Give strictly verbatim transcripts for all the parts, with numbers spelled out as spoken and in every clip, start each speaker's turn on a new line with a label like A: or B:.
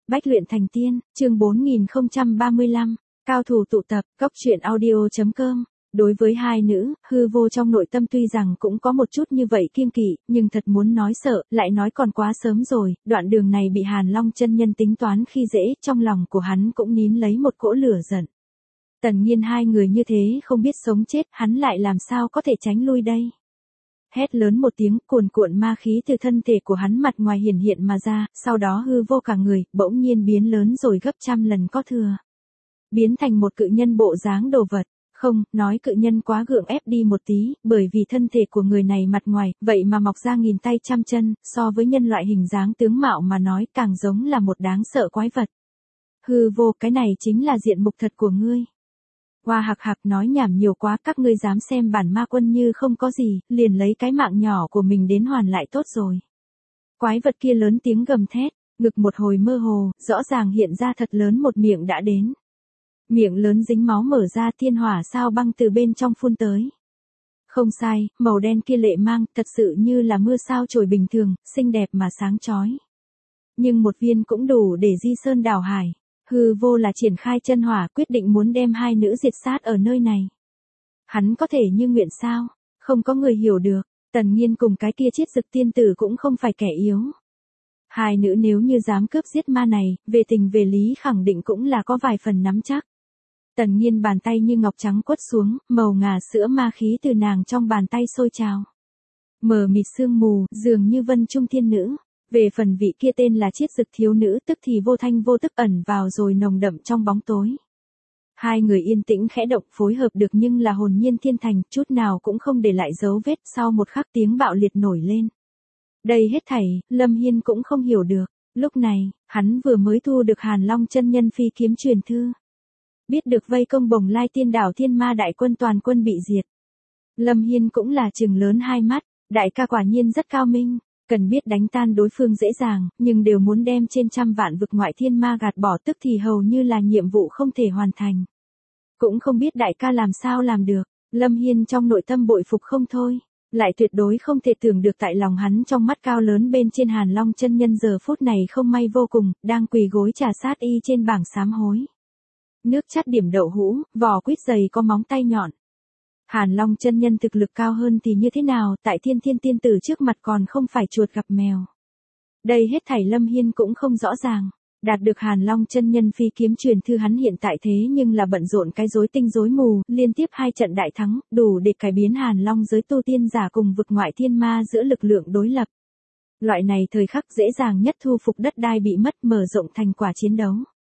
A: Bách luyện thành tiên, chương bốn nghìn không trăm ba mươi lăm, cao thủ tụ tập, góc truyện audio chấm com. Đối với hai nữ, hư vô trong nội tâm tuy rằng cũng có một chút như vậy kiêng kỵ, nhưng thật muốn nói sợ, lại nói còn quá sớm rồi, đoạn đường này bị Hàn Long chân nhân tính toán khi dễ, trong lòng của hắn cũng nín lấy một cỗ lửa giận. Tần Nhiên hai người như thế không biết sống chết, hắn lại làm sao có thể tránh lui đây. Hét lớn một tiếng, cuồn cuộn ma khí từ thân thể của hắn mặt ngoài hiển hiện mà ra, sau đó hư vô cả người, bỗng nhiên biến lớn rồi gấp trăm lần có thừa. Biến thành một cự nhân bộ dáng đồ vật. Không, nói cự nhân quá gượng ép đi một tí, bởi vì thân thể của người này mặt ngoài, vậy mà mọc ra nghìn tay trăm chân, so với nhân loại hình dáng tướng mạo mà nói càng giống là một đáng sợ quái vật. Hư vô, cái này chính là diện mục thật của ngươi. Hoa hạc hạc nói nhảm nhiều quá, các ngươi dám xem bản ma quân như không có gì, liền lấy cái mạng nhỏ của mình đến hoàn lại tốt rồi. Quái vật kia lớn tiếng gầm thét, ngực một hồi mơ hồ, rõ ràng hiện ra thật lớn một miệng đã đến. Miệng lớn dính máu mở ra, thiên hỏa sao băng từ bên trong phun tới. Không sai, màu đen kia lệ mang, thật sự như là mưa sao trồi bình thường, xinh đẹp mà sáng chói. Nhưng một viên cũng đủ để di sơn đảo hải. Hư vô là triển khai chân hỏa, quyết định muốn đem hai nữ diệt sát ở nơi này. Hắn có thể như nguyện sao? Không có người hiểu được. Tần Nhiên cùng cái kia chiết dực tiên tử cũng không phải kẻ yếu. Hai nữ nếu như dám cướp giết ma này, về tình về lý khẳng định cũng là có vài phần nắm chắc. Tần Nhiên bàn tay như ngọc trắng quất xuống, màu ngà sữa ma khí từ nàng trong bàn tay sôi trào. Mờ mịt sương mù, dường như vân trung thiên nữ. Về phần vị kia tên là chiết dực thiếu nữ, tức thì vô thanh vô tức ẩn vào rồi nồng đậm trong bóng tối. Hai người yên tĩnh khẽ động phối hợp được nhưng là hồn nhiên thiên thành, chút nào cũng không để lại dấu vết, sau một khắc tiếng bạo liệt nổi lên. Đây hết thảy, Lâm Hiên cũng không hiểu được. Lúc này, hắn vừa mới thu được Hàn Long chân nhân phi kiếm truyền thư. Biết được vây công Bồng Lai Tiên đảo thiên ma đại quân toàn quân bị diệt. Lâm Hiên cũng là trừng lớn hai mắt, đại ca quả nhiên rất cao minh, cần biết đánh tan đối phương dễ dàng, nhưng đều muốn đem trên trăm vạn vực ngoại thiên ma gạt bỏ tức thì hầu như là nhiệm vụ không thể hoàn thành. Cũng không biết đại ca làm sao làm được, Lâm Hiên trong nội tâm bội phục không thôi, lại tuyệt đối không thể tưởng được tại lòng hắn trong mắt cao lớn bên trên Hàn Long chân nhân giờ phút này không may vô cùng, đang quỳ gối trà sát y trên bảng sám hối. Nước chát điểm đậu hũ, vỏ quýt dày có móng tay nhọn. Hàn Long chân nhân thực lực cao hơn thì như thế nào, tại thiên thiên tiên tử trước mặt còn không phải chuột gặp mèo. Đây hết thảy Lâm Hiên cũng không rõ ràng. Đạt được Hàn Long chân nhân phi kiếm truyền thư hắn hiện tại thế nhưng là bận rộn cái rối tinh rối mù, liên tiếp hai trận đại thắng, đủ để cải biến Hàn Long giới tu tiên giả cùng vực ngoại thiên ma giữa lực lượng đối lập. Loại này thời khắc dễ dàng nhất thu phục đất đai bị mất, mở rộng thành quả chiến đấu.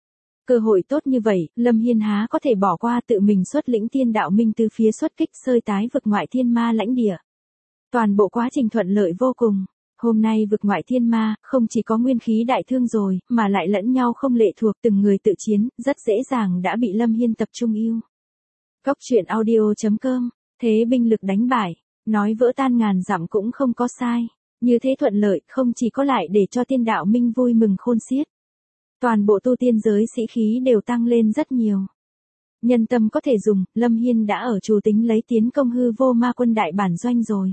A: Cơ hội tốt như vậy, Lâm Hiên há có thể bỏ qua, tự mình xuất lĩnh Tiên đạo minh từ phía xuất kích sơi tái vực ngoại thiên ma lãnh địa. Toàn bộ quá trình thuận lợi vô cùng. Hôm nay vực ngoại thiên ma, không chỉ có nguyên khí đại thương rồi, mà lại lẫn nhau không lệ thuộc, từng người tự chiến, rất dễ dàng đã bị Lâm Hiên tập trung yêu. Góc truyện audio chấm com, thế binh lực đánh bại, nói vỡ tan ngàn dặm cũng không có sai. Như thế thuận lợi, không chỉ có lại để cho Tiên đạo minh vui mừng khôn xiết. Toàn bộ tu tiên giới sĩ khí đều tăng lên rất nhiều. Nhân tâm có thể dùng, Lâm Hiên đã ở chủ tính lấy tiến công hư vô ma quân đại bản doanh rồi.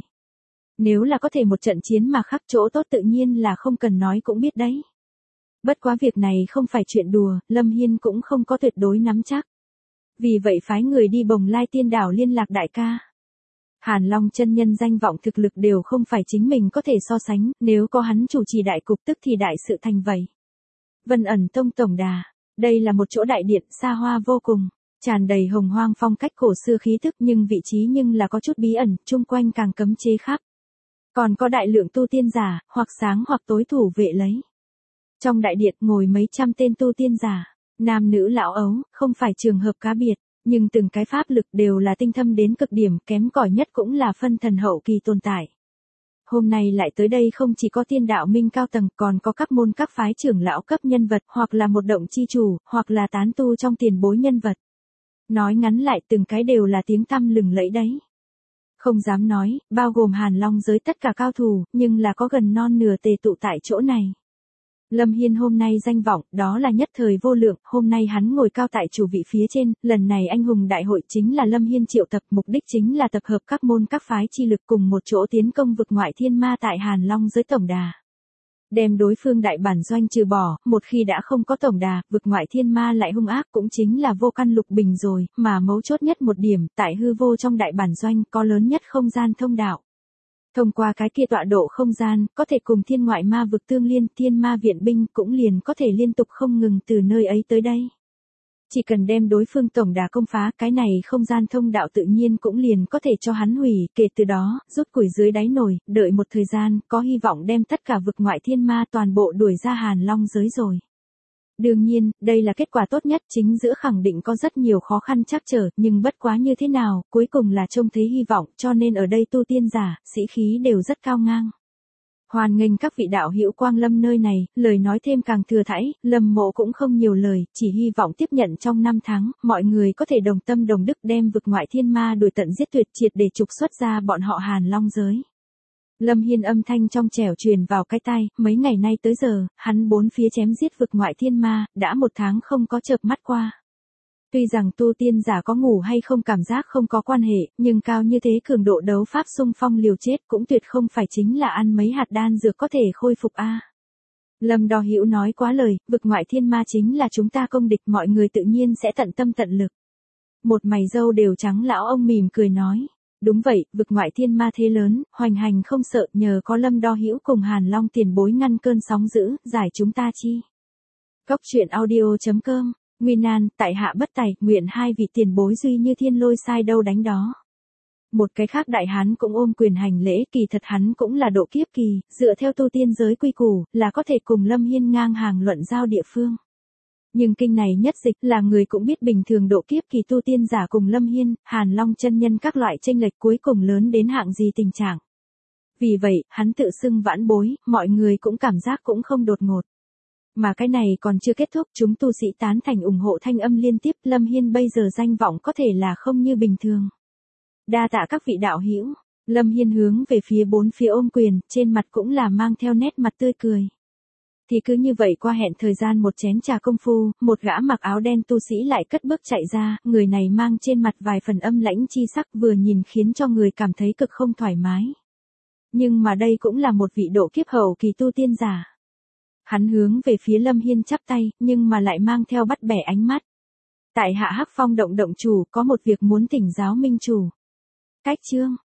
A: Nếu là có thể một trận chiến mà khắc chỗ tốt tự nhiên là không cần nói cũng biết đấy. Bất quá việc này không phải chuyện đùa, Lâm Hiên cũng không có tuyệt đối nắm chắc. Vì vậy phái người đi Bồng Lai Tiên đảo liên lạc đại ca. Hàn Long chân nhân danh vọng thực lực đều không phải chính mình có thể so sánh, nếu có hắn chủ trì đại cục tức thì đại sự thành vậy. Vân ẩn tông tổng đà, đây là một chỗ đại điện xa hoa vô cùng, tràn đầy hồng hoang phong cách cổ xưa khí thức nhưng vị trí nhưng là có chút bí ẩn, chung quanh càng cấm chế khắp. Còn có đại lượng tu tiên giả, hoặc sáng hoặc tối thủ vệ lấy. Trong đại điện ngồi mấy trăm tên tu tiên giả, nam nữ lão ấu, không phải trường hợp cá biệt, nhưng từng cái pháp lực đều là tinh thâm đến cực điểm, kém cỏi nhất cũng là phân thần hậu kỳ tồn tại. Hôm nay lại tới đây không chỉ có Tiên đạo minh cao tầng, còn có các môn các phái trưởng lão cấp nhân vật, hoặc là một động chi chủ, hoặc là tán tu trong tiền bối nhân vật. Nói ngắn lại từng cái đều là tiếng tăm lừng lẫy đấy. Không dám nói, bao gồm Hàn Long giới tất cả cao thủ, nhưng là có gần non nửa tề tụ tại chỗ này. Lâm Hiên hôm nay danh vọng, đó là nhất thời vô lượng, hôm nay hắn ngồi cao tại chủ vị phía trên, lần này anh hùng đại hội chính là Lâm Hiên triệu tập, mục đích chính là tập hợp các môn các phái chi lực cùng một chỗ tiến công vực ngoại thiên ma tại Hàn Long giới tổng đà. Đem đối phương đại bản doanh trừ bỏ, một khi đã không có tổng đà, vực ngoại thiên ma lại hung ác cũng chính là vô căn lục bình rồi, mà mấu chốt nhất một điểm, tại hư vô trong đại bản doanh có lớn nhất không gian thông đạo. Thông qua cái kia tọa độ không gian, có thể cùng thiên ngoại ma vực tương liên, thiên ma viện binh cũng liền có thể liên tục không ngừng từ nơi ấy tới đây. Chỉ cần đem đối phương tổng đà công phá, cái này không gian thông đạo tự nhiên cũng liền có thể cho hắn hủy, kể từ đó, rút củi dưới đáy nồi, đợi một thời gian, có hy vọng đem tất cả vực ngoại thiên ma toàn bộ đuổi ra Hàn Long giới rồi. Đương nhiên, đây là kết quả tốt nhất, chính giữa khẳng định có rất nhiều khó khăn trắc trở, nhưng bất quá như thế nào, cuối cùng là trông thấy hy vọng, cho nên ở đây tu tiên giả, sĩ khí đều rất cao ngang. Hoan nghênh các vị đạo hữu quang lâm nơi này, lời nói thêm càng thừa thãi, Lâm Mộ cũng không nhiều lời, chỉ hy vọng tiếp nhận trong năm tháng, mọi người có thể đồng tâm đồng đức đem vực ngoại thiên ma đuổi tận giết tuyệt triệt để trục xuất ra bọn họ Hàn Long giới. Lâm Hiên âm thanh trong trẻo truyền vào cái tai, mấy ngày nay tới giờ, hắn bốn phía chém giết vực ngoại thiên ma, đã một tháng không có chợp mắt qua. Tuy rằng tu tiên giả có ngủ hay không cảm giác không có quan hệ, nhưng cao như thế cường độ đấu pháp xung phong liều chết cũng tuyệt không phải chính là ăn mấy hạt đan dược có thể khôi phục a. Lâm Đo Hữu nói quá lời, vực ngoại thiên ma chính là chúng ta công địch, mọi người tự nhiên sẽ tận tâm tận lực. Một mày râu đều trắng lão ông mỉm cười nói. Đúng vậy, vực ngoại thiên ma thế lớn, hoành hành không sợ, nhờ có Lâm Đo Hữu cùng Hàn Long tiền bối ngăn cơn sóng dữ, giải chúng ta chi. Cốc truyện audio chấm com, Nguyên An, tại hạ bất tài, nguyện hai vị tiền bối duy như thiên lôi sai đâu đánh đó. Một cái khác đại hán cũng ôm quyền hành lễ, kỳ thật hắn cũng là độ kiếp kỳ, dựa theo tu tiên giới quy củ, là có thể cùng Lâm Hiên ngang hàng luận giao địa phương. Nhưng kinh này nhất dịch là người cũng biết bình thường độ kiếp kỳ tu tiên giả cùng Lâm Hiên, Hàn Long chân nhân các loại chênh lệch cuối cùng lớn đến hạng gì tình trạng. Vì vậy, hắn tự xưng vãn bối, mọi người cũng cảm giác cũng không đột ngột. Mà cái này còn chưa kết thúc, chúng tu sĩ tán thành ủng hộ thanh âm liên tiếp, Lâm Hiên bây giờ danh vọng có thể là không như bình thường. Đa tạ các vị đạo hữu, Lâm Hiên hướng về phía bốn phía ôm quyền, trên mặt cũng là mang theo nét mặt tươi cười. Thì cứ như vậy qua hẹn thời gian một chén trà công phu, một gã mặc áo đen tu sĩ lại cất bước chạy ra, người này mang trên mặt vài phần âm lãnh chi sắc vừa nhìn khiến cho người cảm thấy cực không thoải mái. Nhưng mà đây cũng là một vị độ kiếp hậu kỳ tu tiên giả. Hắn hướng về phía Lâm Hiên chắp tay, nhưng mà lại mang theo bắt bẻ ánh mắt. Tại hạ Hắc Phong động động chủ, có một việc muốn thỉnh giáo minh chủ. Cách chương.